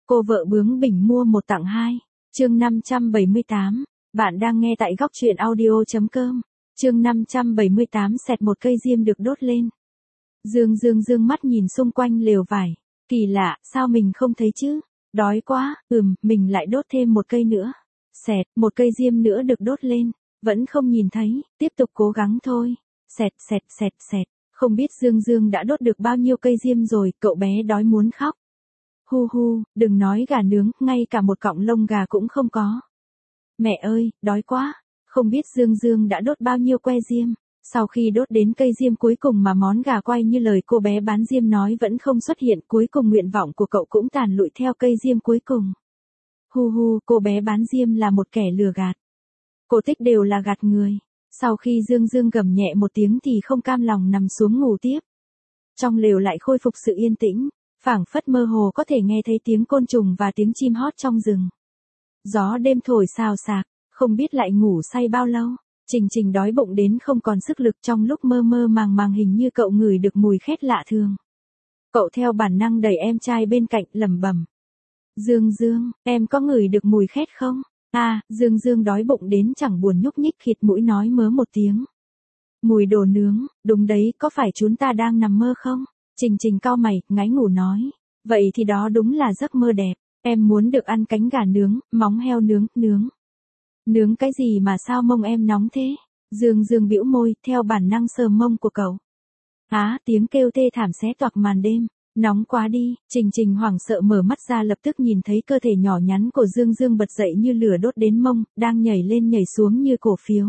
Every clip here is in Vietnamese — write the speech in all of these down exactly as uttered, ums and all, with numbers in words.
Cô vợ bướng bỉnh mua một tặng hai. Chương năm trăm bảy mươi tám. Bạn đang nghe tại góc truyện audio.com. Chương năm trăm bảy mươi tám xẹt một cây diêm được đốt lên. Dương Dương dương mắt nhìn xung quanh lều vải. Kỳ lạ, sao mình không thấy chứ? Đói quá, ừm, mình lại đốt thêm một cây nữa. Xẹt, một cây diêm nữa được đốt lên. Vẫn không nhìn thấy, tiếp tục cố gắng thôi. Xẹt xẹt xẹt xẹt. Không biết Dương Dương đã đốt được bao nhiêu cây diêm rồi, cậu bé đói muốn khóc. Hu hu, đừng nói gà nướng, ngay cả một cọng lông gà cũng không có. Mẹ ơi, đói quá, không biết Dương Dương đã đốt bao nhiêu que diêm. Sau khi đốt đến cây diêm cuối cùng mà món gà quay như lời cô bé bán diêm nói vẫn không xuất hiện, cuối cùng nguyện vọng của cậu cũng tàn lụi theo cây diêm cuối cùng. Hu hu, cô bé bán diêm là một kẻ lừa gạt. Cổ tích đều là gạt người. Sau khi Dương Dương gầm nhẹ một tiếng thì không cam lòng nằm xuống ngủ tiếp. Trong lều lại khôi phục sự yên tĩnh, phảng phất mơ hồ có thể nghe thấy tiếng côn trùng và tiếng chim hót trong rừng. Gió đêm thổi xào xạc, không biết lại ngủ say bao lâu. Trình Trình đói bụng đến không còn sức lực, trong lúc mơ mơ màng màng hình như cậu ngửi được mùi khét lạ thường. Cậu theo bản năng đẩy em trai bên cạnh, lẩm bẩm. Dương Dương, em có ngửi được mùi khét không? À, Dương Dương đói bụng đến chẳng buồn nhúc nhích, khịt mũi nói mớ một tiếng. Mùi đồ nướng, đúng đấy, có phải chúng ta đang nằm mơ không? Trình Trình cau mày, ngáy ngủ nói. Vậy thì đó đúng là giấc mơ đẹp, em muốn được ăn cánh gà nướng, móng heo nướng, nướng. Nướng cái gì mà sao mông em nóng thế? Dương Dương bĩu môi, theo bản năng sờ mông của cậu. Á, tiếng kêu thê thảm xé toạc màn đêm. Nóng quá đi, Trình Trình hoảng sợ mở mắt ra, lập tức nhìn thấy cơ thể nhỏ nhắn của Dương Dương bật dậy như lửa đốt đến mông, đang nhảy lên nhảy xuống như cổ phiếu.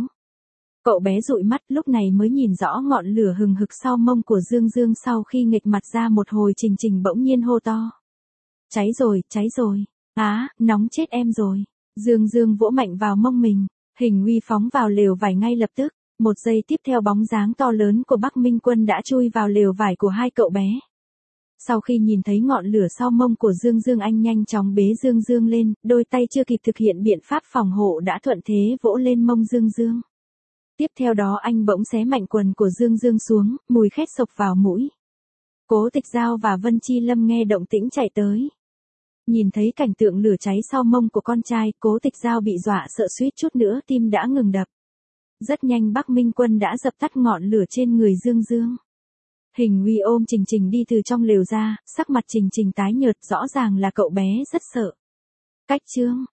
Cậu bé dụi mắt, lúc này mới nhìn rõ ngọn lửa hừng hực sau mông của Dương Dương. Sau khi nghịch mặt ra một hồi, Trình Trình bỗng nhiên hô to. Cháy rồi, cháy rồi. Á, nóng chết em rồi. Dương Dương vỗ mạnh vào mông mình, Hình Uy phóng vào lều vải ngay lập tức. Một giây tiếp theo bóng dáng to lớn của Bắc Minh Quân đã chui vào lều vải của hai cậu bé. Sau khi nhìn thấy ngọn lửa sau mông của Dương Dương, anh nhanh chóng bế Dương Dương lên, đôi tay chưa kịp thực hiện biện pháp phòng hộ đã thuận thế vỗ lên mông Dương Dương. Tiếp theo đó anh bỗng xé mạnh quần của Dương Dương xuống, mùi khét sộc vào mũi. Cố Tịch Giao và Vân Chi Lâm nghe động tĩnh chạy tới. Nhìn thấy cảnh tượng lửa cháy sau mông của con trai, Cố Tịch Giao bị dọa sợ suýt chút nữa tim đã ngừng đập. Rất nhanh Bắc Minh Quân đã dập tắt ngọn lửa trên người Dương Dương. Hình Uy ôm Trình Trình đi từ trong lều ra, sắc mặt Trình Trình tái nhợt, rõ ràng là cậu bé rất sợ. Cách chương,